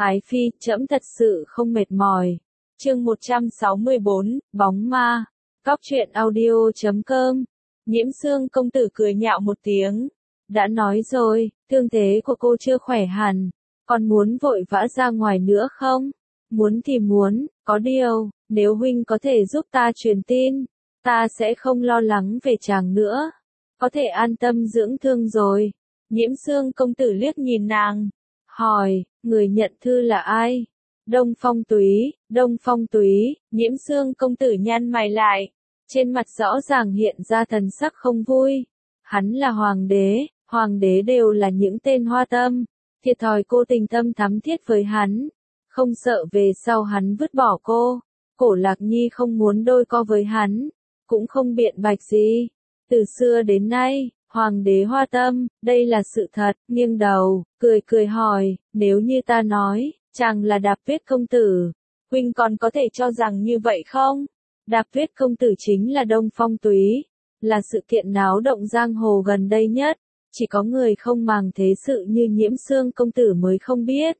Ái phi, trẫm thật sự không mệt mỏi. Chương 164, bóng ma. Cóc truyện audio.com. Nhiễm Xương công tử cười nhạo một tiếng. Đã nói rồi, thương thế của cô chưa khỏe hẳn. Còn muốn vội vã ra ngoài nữa không? Muốn thì muốn, có điều, nếu huynh có thể giúp ta truyền tin, ta sẽ không lo lắng về chàng nữa. Có thể an tâm dưỡng thương rồi. Nhiễm Xương công tử liếc nhìn nàng. Hỏi, người nhận thư là ai? Đông Phong Túy, Đông Phong Túy. Nhiễm Xương công tử nhăn mày lại. Trên mặt rõ ràng hiện ra thần sắc không vui. Hắn là hoàng đế đều là những tên hoa tâm. Thiệt thòi cô tình tâm thắm thiết với hắn. Không sợ về sau hắn vứt bỏ cô. Cổ Lạc Nhi không muốn đôi co với hắn. Cũng không biện bạch gì. Từ xưa đến nay, hoàng đế hoa tâm, đây là sự thật. Nghiêng đầu, cười hỏi, nếu như ta nói, chàng là Đạp Tuyết công tử, huynh còn có thể cho rằng như vậy không? Đạp Tuyết công tử chính là Đông Phong Túy, là sự kiện náo động giang hồ gần đây nhất, chỉ có người không màng thế sự như Nhiễm Xương công tử mới không biết.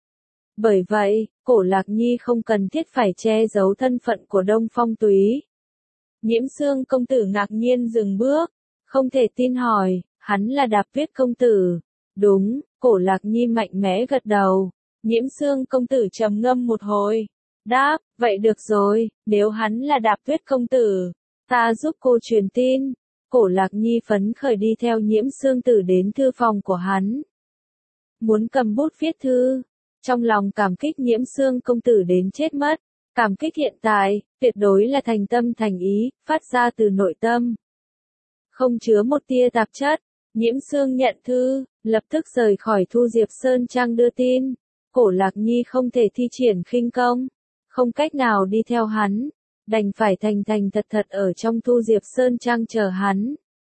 Bởi vậy, Cổ Lạc Nhi không cần thiết phải che giấu thân phận của Đông Phong Túy. Nhiễm Xương công tử ngạc nhiên dừng bước, không thể tin hỏi, hắn là Đạp Tuyết công tử. Đúng, Cổ Lạc Nhi mạnh mẽ gật đầu. Nhiễm Xương công tử trầm ngâm một hồi. Đáp, vậy được rồi, nếu hắn là Đạp Tuyết công tử, ta giúp cô truyền tin. Cổ Lạc Nhi phấn khởi đi theo Nhiễm Xương tử đến thư phòng của hắn. Muốn cầm bút viết thư. Trong lòng cảm kích Nhiễm Xương công tử đến chết mất. Cảm kích hiện tại, tuyệt đối là thành tâm thành ý, phát ra từ nội tâm. Không chứa một tia tạp chất. Nhiễm Xương nhận thư, lập tức rời khỏi Thu Diệp Sơn Trang đưa tin. Cổ Lạc Nhi không thể thi triển khinh công, không cách nào đi theo hắn, đành phải thành thật ở trong Thu Diệp Sơn Trang chờ hắn.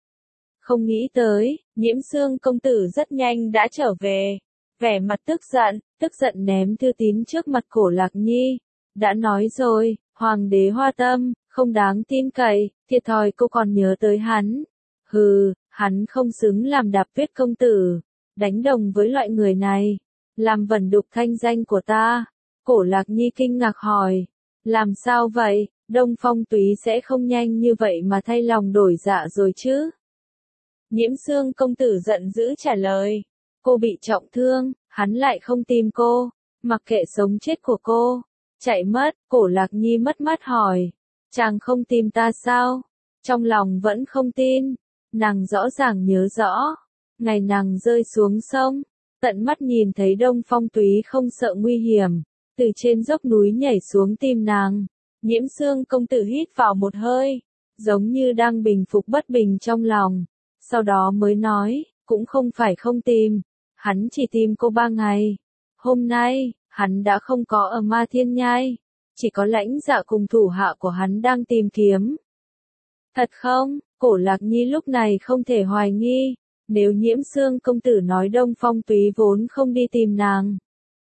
Không nghĩ tới, Nhiễm Xương công tử rất nhanh đã trở về, vẻ mặt tức giận ném thư tín trước mặt Cổ Lạc Nhi. Đã nói rồi, hoàng đế hoa tâm, không đáng tin cậy, thiệt thòi cô còn nhớ tới hắn. Hừ, hắn không xứng làm Đạp Tuyết công tử, đánh đồng với loại người này, làm vẩn đục thanh danh của ta. Cổ Lạc Nhi kinh ngạc hỏi, làm sao vậy, Đông Phong Túy sẽ không nhanh như vậy mà thay lòng đổi dạ rồi chứ? Nhiễm Xương công tử giận dữ trả lời, cô bị trọng thương, hắn lại không tìm cô, mặc kệ sống chết của cô. Chạy mất. Cổ Lạc Nhi mất mát hỏi, chàng không tìm ta sao? Trong lòng vẫn không tin, nàng rõ ràng nhớ rõ, ngày nàng rơi xuống sông, tận mắt nhìn thấy Đông Phong Túy không sợ nguy hiểm, từ trên dốc núi nhảy xuống tìm nàng. Nhiễm Xương công tử hít vào một hơi, giống như đang bình phục bất bình trong lòng, sau đó mới nói, cũng không phải không tìm, hắn chỉ tìm cô 3 ngày. Hôm nay, hắn đã không có ở Ma Thiên Nhai, chỉ có Lãnh Dạ cùng thủ hạ của hắn đang tìm kiếm. Thật không? Cổ Lạc Nhi lúc này không thể hoài nghi, nếu Nhiễm Xương công tử nói Đông Phong Túy vốn không đi tìm nàng.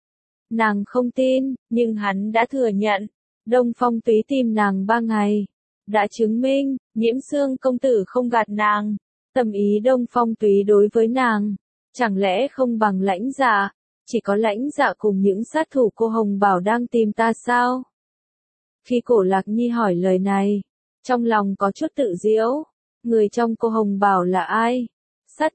Nàng không tin, nhưng hắn đã thừa nhận, Đông Phong Túy tìm nàng 3 ngày, đã chứng minh, Nhiễm Xương công tử không gạt nàng, tâm ý Đông Phong Túy đối với nàng, chẳng lẽ không bằng Lãnh Dạ? Chỉ có Lãnh Dạ cùng những sát thủ cô Hồng Bảo đang tìm ta sao? Khi Cổ Lạc Nhi hỏi lời này, trong lòng có chút tự giễu, người trong cô Hồng Bảo là ai? Sát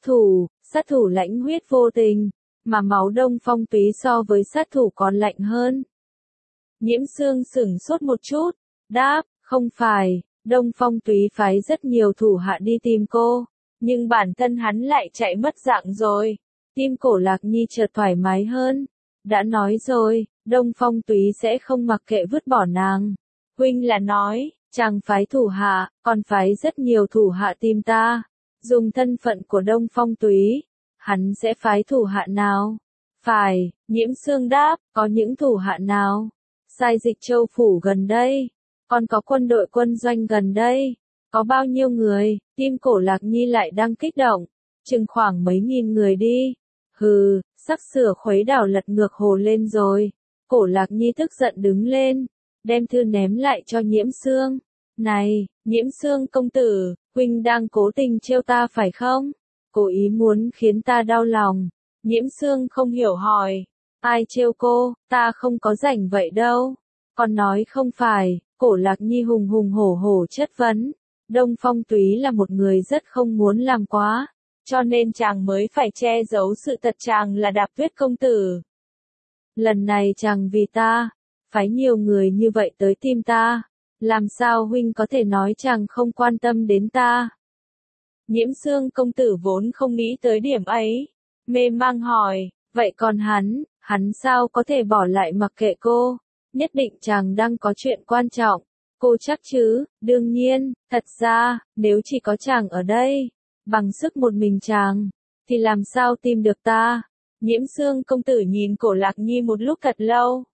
thủ lãnh huyết vô tình, mà máu Đông Phong Túy so với sát thủ còn lạnh hơn. Nhiễm Xương sửng sốt một chút, đáp, không phải, Đông Phong Túy phái rất nhiều thủ hạ đi tìm cô, nhưng bản thân hắn lại chạy mất dạng rồi. Tim Cổ Lạc Nhi chợt thoải mái hơn. Đã nói rồi, Đông Phong Túy sẽ không mặc kệ vứt bỏ nàng. Huynh là nói, chàng phái thủ hạ, còn phái rất nhiều thủ hạ tìm ta. Dùng thân phận của Đông Phong Túy, hắn sẽ phái thủ hạ nào? Phải, Nhiễm Xương đáp, có những thủ hạ nào? Sai Dịch Châu phủ gần đây, còn có quân đội quân doanh gần đây. Có bao nhiêu người? Tim Cổ Lạc Nhi lại đang kích động. Chừng khoảng mấy nghìn người đi. Hừ, sắc sửa khuấy đảo lật ngược hồ lên rồi. Cổ Lạc Nhi tức giận đứng lên, đem thư ném lại cho Nhiễm Xương. Này, Nhiễm Xương công tử, huynh đang cố tình trêu ta phải không? Cố ý muốn khiến ta đau lòng. Nhiễm Xương không hiểu hỏi. Ai trêu cô, ta không có rảnh vậy đâu. Còn nói không phải, Cổ Lạc Nhi hùng hùng hổ hổ chất vấn. Đông Phong Túy là một người rất không muốn làm quá, cho nên chàng mới phải che giấu sự thật chàng là Đạp Tuyết công tử. Lần này chàng vì ta, phái nhiều người như vậy tới tìm ta, làm sao huynh có thể nói chàng không quan tâm đến ta? Nhiễm Xương công tử vốn không nghĩ tới điểm ấy, mê mang hỏi, vậy còn hắn sao có thể bỏ lại mặc kệ cô? Nhất định chàng đang có chuyện quan trọng. Cô chắc chứ? Đương nhiên, thật ra, nếu chỉ có chàng ở đây, bằng sức một mình chàng, thì làm sao tìm được ta? Nhiễm Xương công tử nhìn Cổ Lạc Nhi một lúc thật lâu.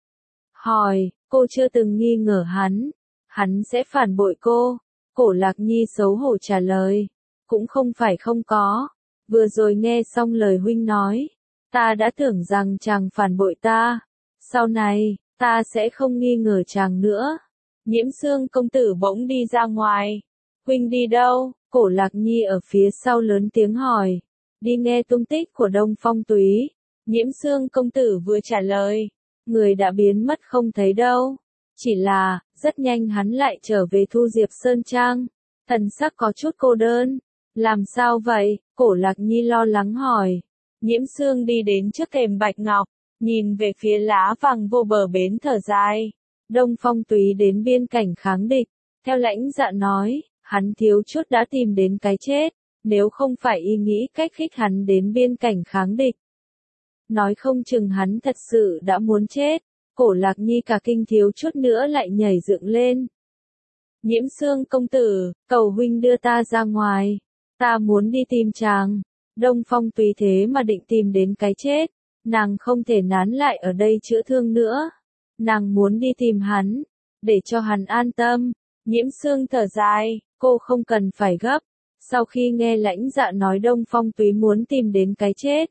Hỏi, cô chưa từng nghi ngờ hắn sẽ phản bội cô. Cổ Lạc Nhi xấu hổ trả lời, cũng không phải không có. Vừa rồi nghe xong lời huynh nói, ta đã tưởng rằng chàng phản bội ta. Sau này, ta sẽ không nghi ngờ chàng nữa. Nhiễm Xương công tử bỗng đi ra ngoài. Huynh đi đâu? Cổ Lạc Nhi ở phía sau lớn tiếng hỏi. Đi nghe tung tích của Đông Phong Túy. Nhiễm Xương công tử vừa trả lời. Người đã biến mất không thấy đâu. Chỉ là, rất nhanh hắn lại trở về Thu Diệp Sơn Trang. Thần sắc có chút cô đơn. Làm sao vậy? Cổ Lạc Nhi lo lắng hỏi. Nhiễm Xương đi đến trước thềm bạch ngọc, nhìn về phía lá vàng vô bờ bến thở dài. Đông Phong Túy đến biên cảnh kháng địch. Theo Lãnh Dạ nói, hắn thiếu chút đã tìm đến cái chết. Nếu không phải y nghĩ cách khích hắn đến biên cảnh kháng địch, nói không chừng hắn thật sự đã muốn chết. Cổ Lạc Nhi cả kinh thiếu chút nữa lại nhảy dựng lên. Nhiễm Xương công tử, cầu huynh đưa ta ra ngoài. Ta muốn đi tìm chàng. Đông Phong Túy thế mà định tìm đến cái chết. Nàng không thể nán lại ở đây chữa thương nữa. Nàng muốn đi tìm hắn, để cho hắn an tâm. Nhiễm Xương thở dài, cô không cần phải gấp. Sau khi nghe Lãnh Dạ nói Đông Phong Túy muốn tìm đến cái chết,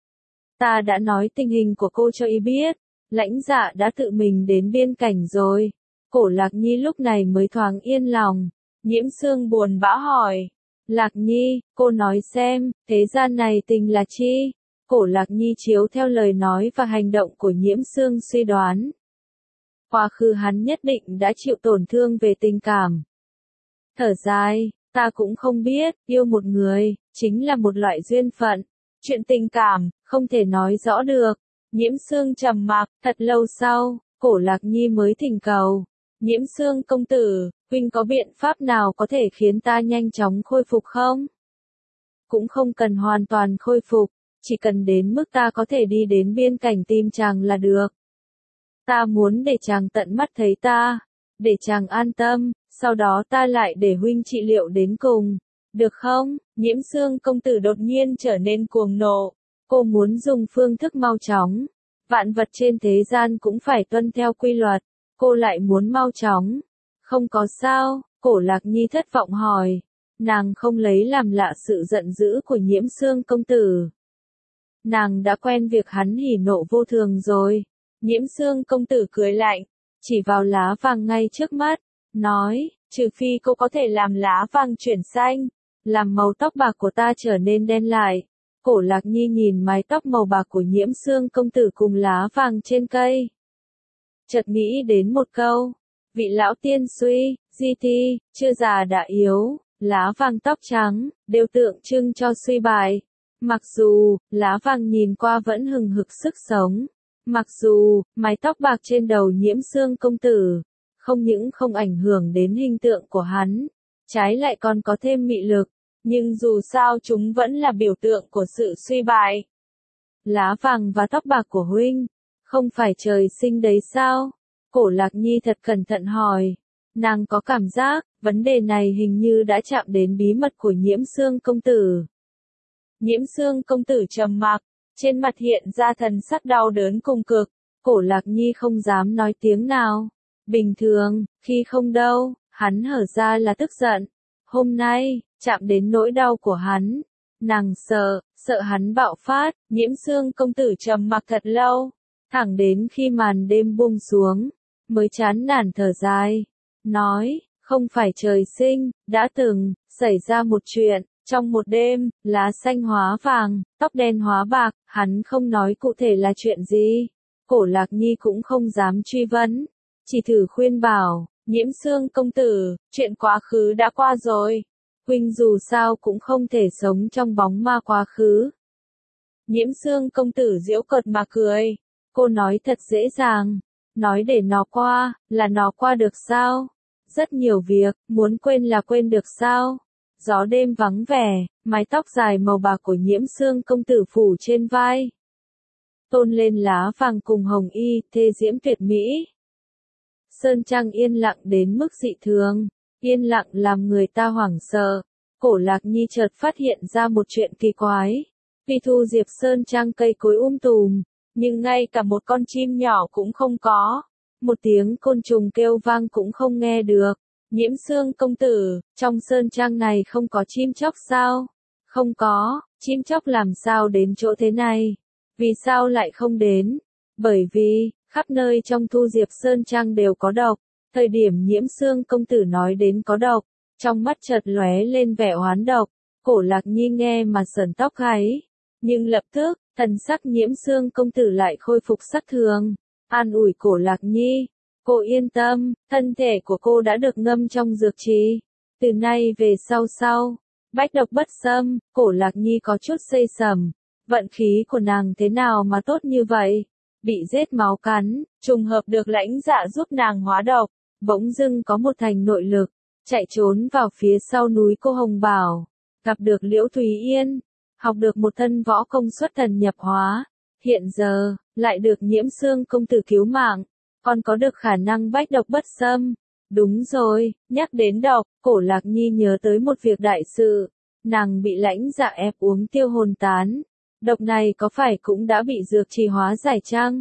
ta đã nói tình hình của cô cho y biết. Lãnh Dạ đã tự mình đến biên cảnh rồi. Cổ Lạc Nhi lúc này mới thoáng yên lòng. Nhiễm Xương buồn bã hỏi. Lạc Nhi, cô nói xem, thế gian này tình là chi? Cổ Lạc Nhi chiếu theo lời nói và hành động của Nhiễm Xương suy đoán. Quá khứ hắn nhất định đã chịu tổn thương về tình cảm. Thở dài, ta cũng không biết, yêu một người, chính là một loại duyên phận. Chuyện tình cảm, không thể nói rõ được. Nhiễm Xương trầm mặc, thật lâu sau, Cổ Lạc Nhi mới thỉnh cầu. Nhiễm Xương công tử, huynh có biện pháp nào có thể khiến ta nhanh chóng khôi phục không? Cũng không cần hoàn toàn khôi phục, chỉ cần đến mức ta có thể đi đến biên cảnh tìm chàng là được. Ta muốn để chàng tận mắt thấy ta, để chàng an tâm, sau đó ta lại để huynh trị liệu đến cùng. Được không? Nhiễm Xương công tử đột nhiên trở nên cuồng nộ. Cô muốn dùng phương thức mau chóng. Vạn vật trên thế gian cũng phải tuân theo quy luật. Cô lại muốn mau chóng. Không có sao, Cổ Lạc Nhi thất vọng hỏi. Nàng không lấy làm lạ sự giận dữ của Nhiễm Xương công tử. Nàng đã quen việc hắn hỉ nộ vô thường rồi. Nhiễm Xương công tử cười lạnh, chỉ vào lá vàng ngay trước mắt, nói, trừ phi cô có thể làm lá vàng chuyển xanh, làm màu tóc bạc của ta trở nên đen lại. Cổ Lạc Nhi nhìn mái tóc màu bạc của Nhiễm Xương công tử cùng lá vàng trên cây. Chợt nghĩ đến một câu, vị lão tiên suy, di thi, chưa già đã yếu, lá vàng tóc trắng, đều tượng trưng cho suy bại. Mặc dù, lá vàng nhìn qua vẫn hừng hực sức sống. Mặc dù, mái tóc bạc trên đầu Nhiễm Xương công tử, không những không ảnh hưởng đến hình tượng của hắn, trái lại còn có thêm mị lực, nhưng dù sao chúng vẫn là biểu tượng của sự suy bại. Lá vàng và tóc bạc của huynh, không phải trời sinh đấy sao? Cổ Lạc Nhi thật cẩn thận hỏi. Nàng có cảm giác, vấn đề này hình như đã chạm đến bí mật của Nhiễm Xương công tử. Nhiễm Xương công tử trầm mặc, trên mặt hiện ra thần sắc đau đớn cùng cực. Cổ Lạc Nhi không dám nói tiếng nào. Bình thường, khi không đâu, hắn hở ra là tức giận. Hôm nay, chạm đến nỗi đau của hắn. Nàng sợ hắn bạo phát. Nhiễm Xương công tử trầm mặc thật lâu, thẳng đến khi màn đêm buông xuống, mới chán nản thở dài, nói, không phải trời sinh, đã từng xảy ra một chuyện. Trong một đêm, lá xanh hóa vàng, tóc đen hóa bạc, hắn không nói cụ thể là chuyện gì. Cổ Lạc Nhi cũng không dám truy vấn, chỉ thử khuyên bảo, Nhiễm Xương công tử, chuyện quá khứ đã qua rồi. Huynh dù sao cũng không thể sống trong bóng ma quá khứ. Nhiễm Xương công tử giễu cợt mà cười. Cô nói thật dễ dàng. Nói để nó qua, là nó qua được sao? Rất nhiều việc, muốn quên là quên được sao? Gió đêm vắng vẻ, mái tóc dài màu bạc của Nhiễm Xương công tử phủ trên vai. Tôn lên lá vàng cùng hồng y, thê diễm tuyệt mỹ. Sơn Trang yên lặng đến mức dị thường, yên lặng làm người ta hoảng sợ. Cổ Lạc Nhi chợt phát hiện ra một chuyện kỳ quái. Tuy thu Diệp Sơn Trang cây cối tùm, nhưng ngay cả một con chim nhỏ cũng không có. Một tiếng côn trùng kêu vang cũng không nghe được. Nhiễm Xương công tử, trong Sơn Trang này không có chim chóc sao? Không có, chim chóc làm sao đến chỗ thế này? Vì sao lại không đến? Bởi vì, khắp nơi trong thu Diệp Sơn Trang đều có độc. Thời điểm Nhiễm Xương công tử nói đến có độc, trong mắt chợt lóe lên vẻ oán độc. Cổ Lạc Nhi nghe mà sởn tóc gáy. Nhưng lập tức, thần sắc Nhiễm Xương công tử lại khôi phục sắc thường. An ủi Cổ Lạc Nhi. Cô yên tâm, thân thể của cô đã được ngâm trong dược trì. Từ nay về sau, bách độc bất xâm. Cổ Lạc Nhi có chút xây sẩm. Vận khí của nàng thế nào mà tốt như vậy? Bị rết máu cắn, trùng hợp được Lãnh Dạ giúp nàng hóa độc. Bỗng dưng có một thành nội lực, chạy trốn vào phía sau núi Cô Hồng Bảo. Gặp được Liễu Thúy Yên, học được một thân võ công xuất thần nhập hóa. Hiện giờ, lại được Nhiễm Xương công tử cứu mạng, còn có được khả năng bách độc bất xâm. Đúng rồi, nhắc đến độc, Cổ Lạc Nhi nhớ tới một việc đại sự. Nàng bị Lãnh Dạ ép uống tiêu hồn tán. Độc này có phải cũng đã bị dược trì hóa giải chăng?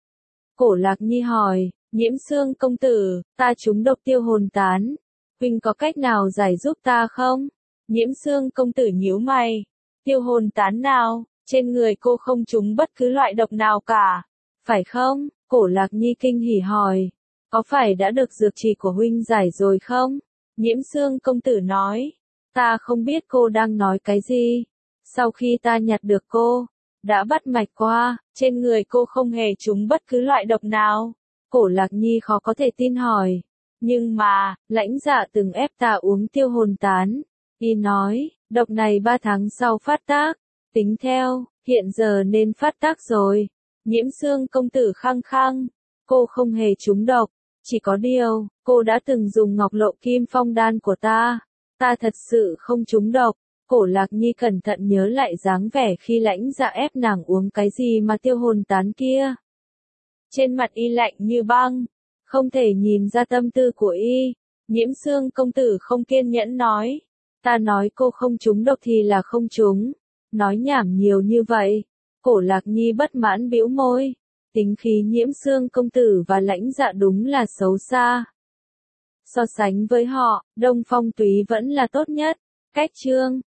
Cổ Lạc Nhi hỏi, Nhiễm Xương công tử, ta trúng độc tiêu hồn tán. Huynh có cách nào giải giúp ta không? Nhiễm Xương công tử nhíu mày. Tiêu hồn tán nào? Trên người cô không trúng bất cứ loại độc nào cả. Phải không? Cổ Lạc Nhi kinh hỉ hỏi. Có phải đã được dược trì của huynh giải rồi không? Nhiễm Xương công tử nói. Ta không biết cô đang nói cái gì. Sau khi ta nhặt được cô, đã bắt mạch qua, trên người cô không hề trúng bất cứ loại độc nào. Cổ Lạc Nhi khó có thể tin hỏi. Nhưng mà, Lãnh Dạ từng ép ta uống tiêu hồn tán. Y nói, độc này 3 tháng sau phát tác. Tính theo, hiện giờ nên phát tác rồi. Nhiễm Xương công tử khăng khăng. Cô không hề trúng độc. Chỉ có điều, cô đã từng dùng ngọc lộ kim phong đan của ta. Ta thật sự không trúng độc. Cổ Lạc Nhi cẩn thận nhớ lại dáng vẻ khi Lãnh Dạ ép nàng uống cái gì mà tiêu hồn tán kia. Trên mặt y lạnh như băng, không thể nhìn ra tâm tư của y. Nhiễm Xương công tử không kiên nhẫn nói. Ta nói cô không trúng độc thì là không trúng. Nói nhảm nhiều như vậy. Cổ Lạc Nhi bất mãn bĩu môi. Tính khí Nhiễm Xương công tử và Lãnh Dạ đúng là xấu xa. So sánh với họ, Đông Phong Túy vẫn là tốt nhất. Cách chương